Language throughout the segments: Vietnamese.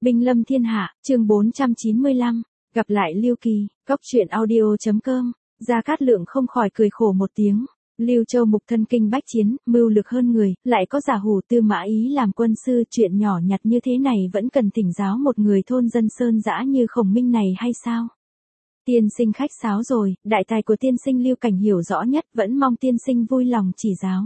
Binh lâm thiên hạ, chương 495, gặp lại Lưu Kỳ, góc truyện audio.com, Gia Cát Lượng không khỏi cười khổ một tiếng. Lưu Châu Mục thân kinh bách chiến, mưu lực hơn người, lại có giả hủ Tư Mã Ý làm quân sư, chuyện nhỏ nhặt như thế này vẫn cần thỉnh giáo một người thôn dân sơn dã như Khổng Minh này hay sao? Tiên sinh khách sáo rồi, đại tài của tiên sinh Lưu Cảnh hiểu rõ nhất, vẫn mong tiên sinh vui lòng chỉ giáo.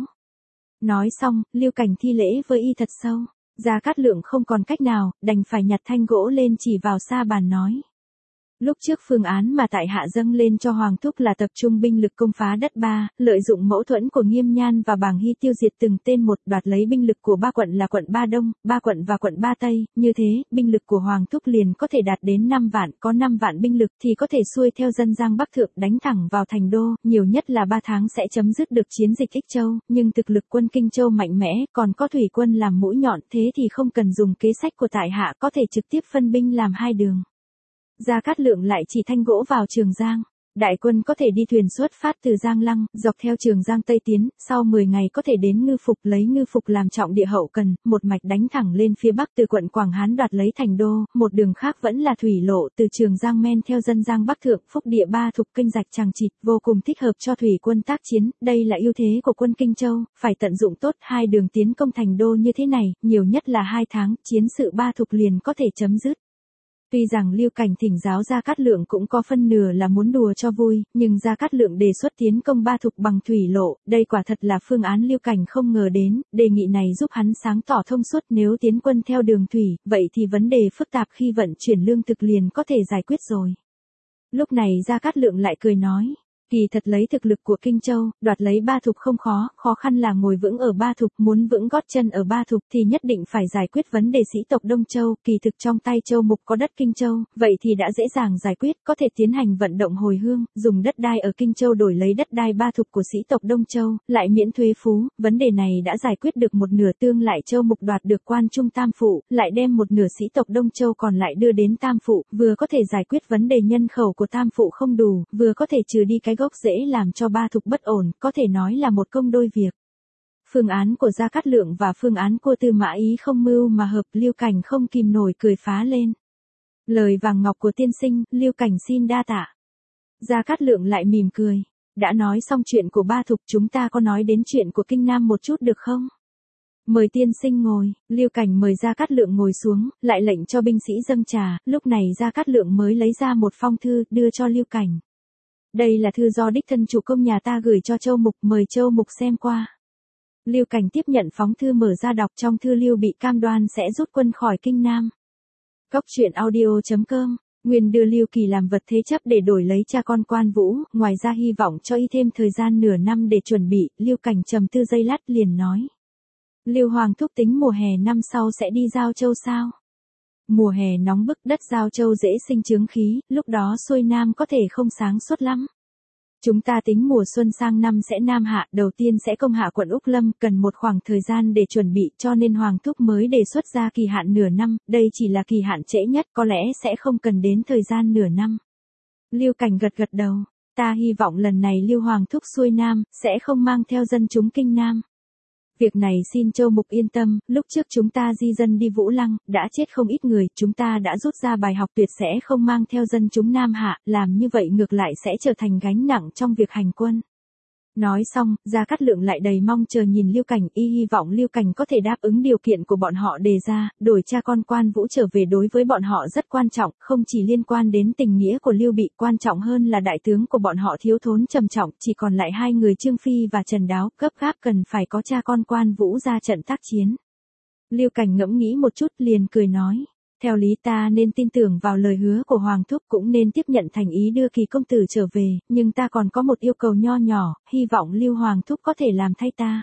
Nói xong, Lưu Cảnh thi lễ với y thật sâu. Gia Cát Lượng không còn cách nào, đành phải nhặt thanh gỗ lên chỉ vào sa bàn nói. Lúc trước phương án mà tại hạ dâng lên cho Hoàng Thúc là tập trung binh lực công phá đất Ba, lợi dụng mâu thuẫn của Nghiêm Nhan và Bàng Hy tiêu diệt từng tên một, đoạt lấy binh lực của ba quận là quận Ba Đông, Ba quận và quận Ba Tây, như thế, binh lực của Hoàng Thúc liền có thể đạt đến 5 vạn, có 5 vạn binh lực thì có thể xuôi theo dân Giang Bắc Thượng đánh thẳng vào thành đô, nhiều nhất là 3 tháng sẽ chấm dứt được chiến dịch Ích Châu, nhưng thực lực quân Kinh Châu mạnh mẽ, còn có thủy quân làm mũi nhọn, thế thì không cần dùng kế sách của tại hạ, có thể trực tiếp phân binh làm hai đường. Gia Cát Lượng lại chỉ thanh gỗ vào Trường Giang. Đại quân có thể đi thuyền xuất phát từ Giang Lăng, dọc theo Trường Giang Tây tiến, sau 10 ngày có thể đến Ngư Phục, lấy Ngư Phục làm trọng địa hậu cần, một mạch đánh thẳng lên phía bắc từ quận Quảng Hán đoạt lấy thành đô, một đường khác vẫn là thủy lộ từ Trường Giang men theo dân Giang Bắc Thượng, phúc địa Ba Thục kênh rạch chằng chịt, vô cùng thích hợp cho thủy quân tác chiến, đây là ưu thế của quân Kinh Châu, phải tận dụng tốt hai đường tiến công thành đô như thế này, nhiều nhất là 2 tháng, chiến sự Ba Thục liền có thể chấm dứt. Tuy rằng Lưu Cảnh thỉnh giáo Gia Cát Lượng cũng có phân nửa là muốn đùa cho vui, nhưng Gia Cát Lượng đề xuất tiến công Ba Thục bằng thủy lộ, đây quả thật là phương án Lưu Cảnh không ngờ đến, đề nghị này giúp hắn sáng tỏ thông suốt, nếu tiến quân theo đường thủy, vậy thì vấn đề phức tạp khi vận chuyển lương thực liền có thể giải quyết rồi. Lúc này Gia Cát Lượng lại cười nói. Kỳ thật lấy thực lực của Kinh Châu, đoạt lấy Ba Thục không khó, khó khăn là ngồi vững ở Ba Thục, muốn vững gót chân ở Ba Thục thì nhất định phải giải quyết vấn đề sĩ tộc Đông Châu, kỳ thực trong tay Châu Mục có đất Kinh Châu, vậy thì đã dễ dàng giải quyết, có thể tiến hành vận động hồi hương, dùng đất đai ở Kinh Châu đổi lấy đất đai Ba Thục của sĩ tộc Đông Châu, lại miễn thuế phú, vấn đề này đã giải quyết được một nửa, tương lại Châu Mục đoạt được quan trung Tam Phụ, lại đem một nửa sĩ tộc Đông Châu còn lại đưa đến Tam Phụ, vừa có thể giải quyết vấn đề nhân khẩu của Tam Phụ không đủ, vừa có thể trừ đi cái gốc rễ làm cho Ba Thục bất ổn, có thể nói là một công đôi việc. Phương án của Gia Cát Lượng và phương án của Tư Mã Ý không mưu mà hợp, Lưu Cảnh không kìm nổi cười phá lên. Lời vàng ngọc của tiên sinh, Lưu Cảnh xin đa tạ. Gia Cát Lượng lại mỉm cười. Đã nói xong chuyện của Ba Thục, chúng ta có nói đến chuyện của Kinh Nam một chút được không? Mời tiên sinh ngồi, Lưu Cảnh mời Gia Cát Lượng ngồi xuống, lại lệnh cho binh sĩ dâng trà, lúc này Gia Cát Lượng mới lấy ra một phong thư, đưa cho Lưu Cảnh. Đây là thư do đích thân chủ công nhà ta gửi cho Châu Mục, mời Châu Mục xem qua. Lưu Cảnh tiếp nhận phóng thư mở ra đọc, trong thư Lưu Bị cam đoan sẽ rút quân khỏi Kinh Nam. Góc truyện audio.com, nguyên đưa Lưu Kỳ làm vật thế chấp để đổi lấy cha con Quan Vũ, ngoài ra hy vọng cho y thêm thời gian nửa năm để chuẩn bị, Lưu Cảnh trầm tư giây lát liền nói. Lưu Hoàng thúc tính mùa hè năm sau sẽ đi Giao Châu sao? Mùa hè nóng bức, đất Giao Châu dễ sinh chướng khí, lúc đó xuôi nam có thể không sáng suốt lắm. Chúng ta tính mùa xuân sang năm sẽ nam hạ, đầu tiên sẽ công hạ quận Úc Lâm, cần một khoảng thời gian để chuẩn bị, cho nên Hoàng thúc mới đề xuất ra kỳ hạn nửa năm, đây chỉ là kỳ hạn trễ nhất, có lẽ sẽ không cần đến thời gian nửa năm. Lưu Cảnh gật gật đầu, ta hy vọng lần này Lưu Hoàng thúc xuôi nam, sẽ không mang theo dân chúng Kinh Nam. Việc này xin Châu Mục yên tâm, lúc trước chúng ta di dân đi Vũ Lăng, đã chết không ít người, chúng ta đã rút ra bài học tuyệt sẽ không mang theo dân chúng Nam Hạ, làm như vậy ngược lại sẽ trở thành gánh nặng trong việc hành quân. Nói xong, Gia Cát Lượng lại đầy mong chờ nhìn Lưu Cảnh, y hy vọng Lưu Cảnh có thể đáp ứng điều kiện của bọn họ đề ra, đổi cha con Quan Vũ trở về đối với bọn họ rất quan trọng, không chỉ liên quan đến tình nghĩa của Lưu Bị, quan trọng hơn là đại tướng của bọn họ thiếu thốn trầm trọng, chỉ còn lại hai người Trương Phi và Trần Đáo, gấp gáp cần phải có cha con Quan Vũ ra trận tác chiến. Lưu Cảnh ngẫm nghĩ một chút liền cười nói. Theo lý ta nên tin tưởng vào lời hứa của Hoàng thúc, cũng nên tiếp nhận thành ý đưa Kỳ công tử trở về, nhưng ta còn có một yêu cầu nho nhỏ, hy vọng Lưu Hoàng thúc có thể làm thay ta.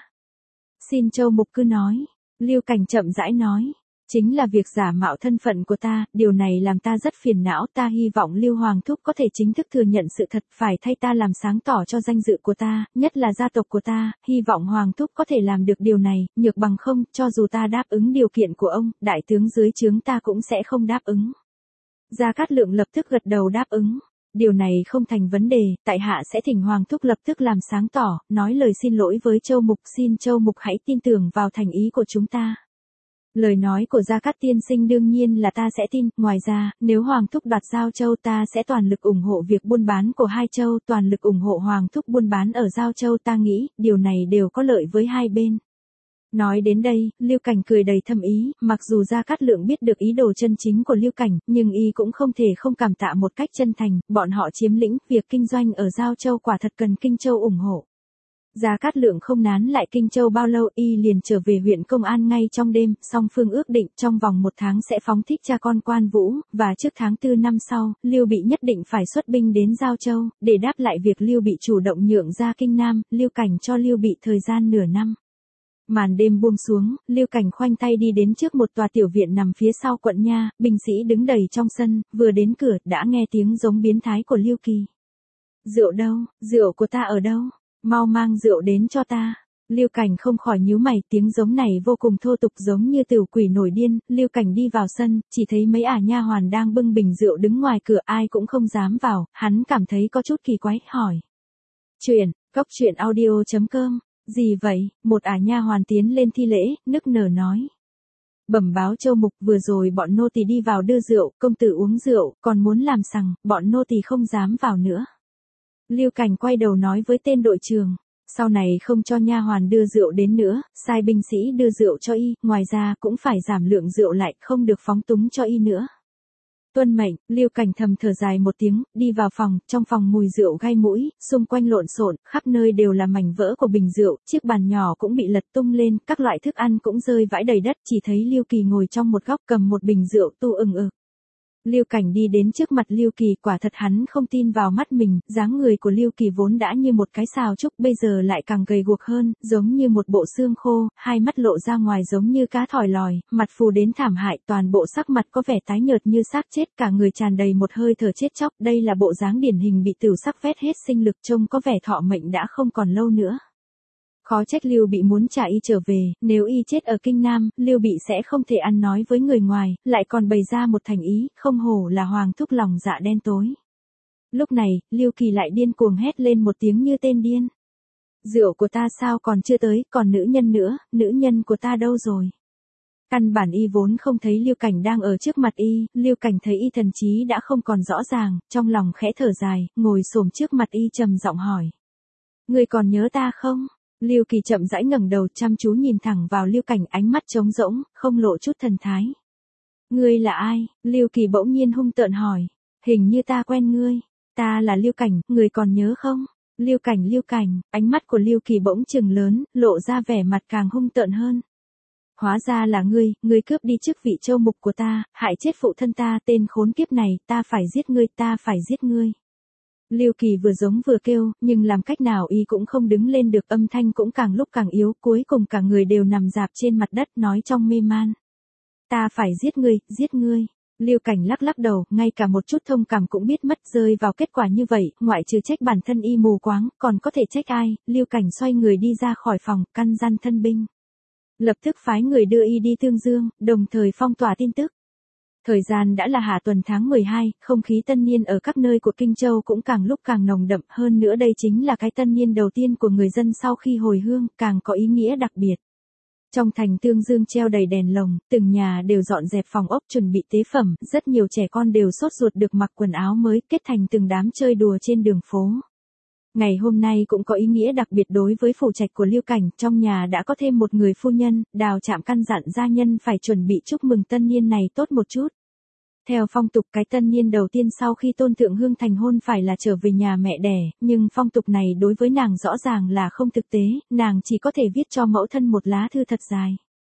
Xin Châu Mục cứ nói. Lưu Cảnh chậm rãi nói. Chính là việc giả mạo thân phận của ta, điều này làm ta rất phiền não, ta hy vọng Lưu Hoàng thúc có thể chính thức thừa nhận sự thật, phải thay ta làm sáng tỏ cho danh dự của ta, nhất là gia tộc của ta, hy vọng Hoàng thúc có thể làm được điều này, nhược bằng không, cho dù ta đáp ứng điều kiện của ông, đại tướng dưới trướng ta cũng sẽ không đáp ứng. Gia Cát Lượng lập tức gật đầu đáp ứng. Điều này không thành vấn đề, tại hạ sẽ thỉnh Hoàng thúc lập tức làm sáng tỏ, nói lời xin lỗi với Châu Mục, xin Châu Mục hãy tin tưởng vào thành ý của chúng ta. Lời nói của Gia Cát tiên sinh đương nhiên là ta sẽ tin, ngoài ra, nếu Hoàng thúc đoạt Giao Châu ta sẽ toàn lực ủng hộ việc buôn bán của hai châu, toàn lực ủng hộ Hoàng thúc buôn bán ở Giao Châu, ta nghĩ, điều này đều có lợi với hai bên. Nói đến đây, Lưu Cảnh cười đầy thâm ý, mặc dù Gia Cát Lượng biết được ý đồ chân chính của Lưu Cảnh, nhưng y cũng không thể không cảm tạ một cách chân thành, bọn họ chiếm lĩnh, việc kinh doanh ở Giao Châu quả thật cần Kinh Châu ủng hộ. Gia Cát Lượng không nán lại Kinh Châu bao lâu, y liền trở về huyện Công An ngay trong đêm, song phương ước định trong vòng 1 tháng sẽ phóng thích cha con Quan Vũ, và trước tháng 4 năm sau, Lưu Bị nhất định phải xuất binh đến Giao Châu, để đáp lại việc Lưu Bị chủ động nhượng ra Kinh Nam, Lưu Cảnh cho Lưu Bị thời gian nửa năm. Màn đêm buông xuống, Lưu Cảnh khoanh tay đi đến trước một tòa tiểu viện nằm phía sau quận nha, binh sĩ đứng đầy trong sân, vừa đến cửa, đã nghe tiếng giống biến thái của Lưu Kỳ. Rượu đâu, rượu của ta ở đâu? Mau mang rượu đến cho ta. Lưu Cảnh không khỏi nhíu mày, tiếng giống này vô cùng thô tục giống như tiểu quỷ nổi điên. Lưu Cảnh đi vào sân, chỉ thấy mấy ả nha hoàn đang bưng bình rượu đứng ngoài cửa, ai cũng không dám vào, hắn cảm thấy có chút kỳ quái, hỏi. Truyện audio.com. Gì vậy? Một ả nha hoàn tiến lên thi lễ, nức nở nói. Bẩm báo Châu Mục, vừa rồi bọn nô tỳ đi vào đưa rượu, công tử uống rượu, còn muốn làm sằng, bọn nô tỳ không dám vào nữa. Lưu Cảnh quay đầu nói với tên đội trưởng, sau này không cho nha hoàn đưa rượu đến nữa, sai binh sĩ đưa rượu cho y, ngoài ra cũng phải giảm lượng rượu lại, không được phóng túng cho y nữa. Tuân mệnh, Lưu Cảnh thầm thở dài một tiếng, đi vào phòng, trong phòng mùi rượu gai mũi, xung quanh lộn xộn, khắp nơi đều là mảnh vỡ của bình rượu, chiếc bàn nhỏ cũng bị lật tung lên, các loại thức ăn cũng rơi vãi đầy đất, chỉ thấy Lưu Kỳ ngồi trong một góc cầm một bình rượu tu ừng ực. Lưu Cảnh đi đến trước mặt Lưu Kỳ, quả thật hắn không tin vào mắt mình, dáng người của Lưu Kỳ vốn đã như một cái sào trúc, bây giờ lại càng gầy guộc hơn, giống như một bộ xương khô, hai mắt lộ ra ngoài giống như cá thỏi lòi, mặt phù đến thảm hại, toàn bộ sắc mặt có vẻ tái nhợt như xác chết, cả người tràn đầy một hơi thở chết chóc, đây là bộ dáng điển hình bị tửu sắc vét hết sinh lực, trông có vẻ thọ mệnh đã không còn lâu nữa. Khó trách Lưu Bị muốn trả y trở về, nếu y chết ở Kinh Nam, Lưu Bị sẽ không thể ăn nói với người ngoài, lại còn bày ra một thành ý, không hổ là Hoàng thúc lòng dạ đen tối. Lúc này, Lưu Kỳ lại điên cuồng hét lên một tiếng như tên điên. Rượu của ta sao còn chưa tới, còn nữ nhân nữa, nữ nhân của ta đâu rồi? Căn bản y vốn không thấy Lưu Cảnh đang ở trước mặt y, Lưu Cảnh thấy y thần trí đã không còn rõ ràng, trong lòng khẽ thở dài, ngồi xổm trước mặt y trầm giọng hỏi. Ngươi còn nhớ ta không? Lưu Kỳ chậm rãi ngẩng đầu chăm chú nhìn thẳng vào Lưu Cảnh, ánh mắt trống rỗng, không lộ chút thần thái. Ngươi là ai? Lưu Kỳ bỗng nhiên hung tợn hỏi. Hình như ta quen ngươi. Ta là Lưu Cảnh, ngươi còn nhớ không? Lưu Cảnh, ánh mắt của Lưu Kỳ bỗng trừng lớn, lộ ra vẻ mặt càng hung tợn hơn. Hóa ra là ngươi cướp đi chức vị Châu Mục của ta, hại chết phụ thân ta, tên khốn kiếp này, ta phải giết ngươi. Lưu Kỳ vừa giống vừa kêu, nhưng làm cách nào y cũng không đứng lên được, âm thanh cũng càng lúc càng yếu, cuối cùng cả người đều nằm rạp trên mặt đất, nói trong mê man. Ta phải giết ngươi. Lưu Cảnh lắc lắc đầu, ngay cả một chút thông cảm cũng biết mất, rơi vào kết quả như vậy, ngoại trừ trách bản thân y mù quáng, còn có thể trách ai? Lưu Cảnh xoay người đi ra khỏi phòng, căn dặn thân binh. Lập tức phái người đưa y đi Tương Dương, đồng thời phong tỏa tin tức. Thời gian đã là hạ tuần tháng 12, không khí tân niên ở các nơi của Kinh Châu cũng càng lúc càng nồng đậm, hơn nữa đây chính là cái tân niên đầu tiên của người dân sau khi hồi hương, càng có ý nghĩa đặc biệt. Trong thành Tương Dương treo đầy đèn lồng, từng nhà đều dọn dẹp phòng ốc chuẩn bị tế phẩm, rất nhiều trẻ con đều sốt ruột được mặc quần áo mới, kết thành từng đám chơi đùa trên đường phố. Ngày hôm nay cũng có ý nghĩa đặc biệt đối với phủ trạch của Lưu Cảnh, trong nhà đã có thêm một người phu nhân, Đào Trạm căn dặn gia nhân phải chuẩn bị chúc mừng tân niên này tốt một chút. Theo phong tục cái tân niên đầu tiên sau khi Tôn Thượng Hương thành hôn phải là trở về nhà mẹ đẻ, nhưng phong tục này đối với nàng rõ ràng là không thực tế, nàng chỉ có thể viết cho mẫu thân một lá thư thật dài.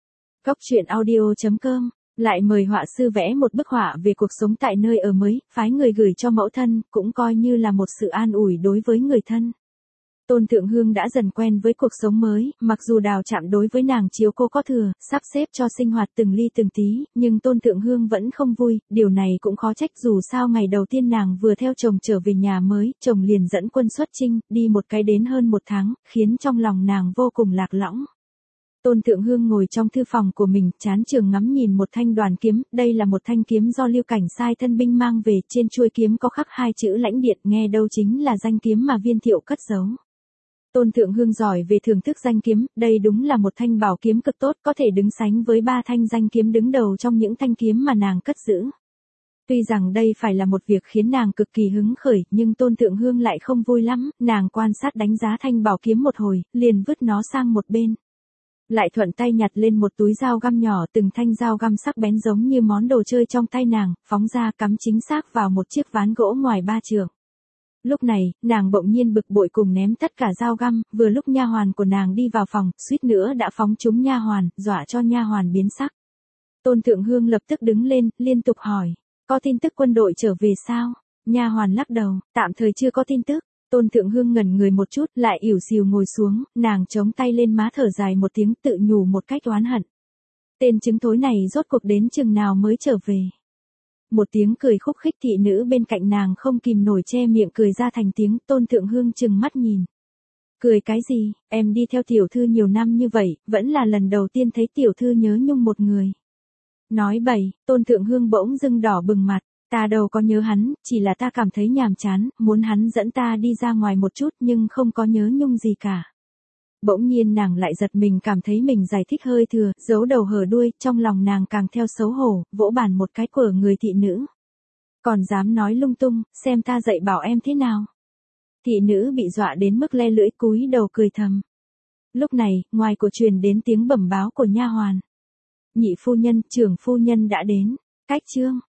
Truyện audio.com lại mời họa sư vẽ một bức họa về cuộc sống tại nơi ở mới, phái người gửi cho mẫu thân, cũng coi như là một sự an ủi đối với người thân. Tôn Thượng Hương đã dần quen với cuộc sống mới, mặc dù Đào Trạm đối với nàng chiếu cô có thừa, sắp xếp cho sinh hoạt từng ly từng tí, nhưng Tôn Thượng Hương vẫn không vui, điều này cũng khó trách, dù sao ngày đầu tiên nàng vừa theo chồng trở về nhà mới, chồng liền dẫn quân xuất chinh, đi một cái đến hơn 1 tháng, khiến trong lòng nàng vô cùng lạc lõng. Tôn Thượng Hương ngồi trong thư phòng của mình, chán trường ngắm nhìn một thanh đoàn kiếm, đây là một thanh kiếm do Lưu Cảnh sai thân binh mang về, trên chuôi kiếm có khắc 2 chữ Lãnh Điện, nghe đâu chính là danh kiếm mà Viên Thiệu cất giấu. Tôn Thượng Hương giỏi về thưởng thức danh kiếm, đây đúng là một thanh bảo kiếm cực tốt, có thể đứng sánh với 3 thanh danh kiếm đứng đầu trong những thanh kiếm mà nàng cất giữ. Tuy rằng đây phải là một việc khiến nàng cực kỳ hứng khởi, nhưng Tôn Thượng Hương lại không vui lắm, nàng quan sát đánh giá thanh bảo kiếm một hồi, liền vứt nó sang một bên. Lại thuận tay nhặt lên một túi dao găm nhỏ, từng thanh dao găm sắc bén giống như món đồ chơi trong tay nàng, phóng ra cắm chính xác vào một chiếc ván gỗ ngoài 3 trượng. Lúc này, nàng bỗng nhiên bực bội cùng ném tất cả dao găm, vừa lúc nha hoàn của nàng đi vào phòng, suýt nữa đã phóng trúng nha hoàn, dọa cho nha hoàn biến sắc. Tôn Thượng Hương lập tức đứng lên, liên tục hỏi, có tin tức quân đội trở về sao? Nha hoàn lắc đầu, tạm thời chưa có tin tức. Tôn Thượng Hương ngẩn người một chút, lại ỉu xìu ngồi xuống, nàng chống tay lên má thở dài một tiếng, tự nhủ một cách oán hận. Tên trứng thối này rốt cuộc đến chừng nào mới trở về? Một tiếng cười khúc khích, thị nữ bên cạnh nàng không kìm nổi che miệng cười ra thành tiếng. Tôn Thượng Hương trừng mắt nhìn. Cười cái gì, em đi theo tiểu thư nhiều năm như vậy, vẫn là lần đầu tiên thấy tiểu thư nhớ nhung một người. Nói bậy, Tôn Thượng Hương bỗng dưng đỏ bừng mặt. Ta đâu có nhớ hắn, chỉ là ta cảm thấy nhàm chán, muốn hắn dẫn ta đi ra ngoài một chút nhưng không có nhớ nhung gì cả. Bỗng nhiên nàng lại giật mình, cảm thấy mình giải thích hơi thừa, giấu đầu hở đuôi, trong lòng nàng càng theo xấu hổ, vỗ bàn một cái của người thị nữ. Còn dám nói lung tung, xem ta dạy bảo em thế nào. Thị nữ bị dọa đến mức le lưỡi cúi đầu cười thầm. Lúc này, ngoài cổ truyền đến tiếng bẩm báo của nha hoàn. Nhị phu nhân, trưởng phu nhân đã đến. Cách chương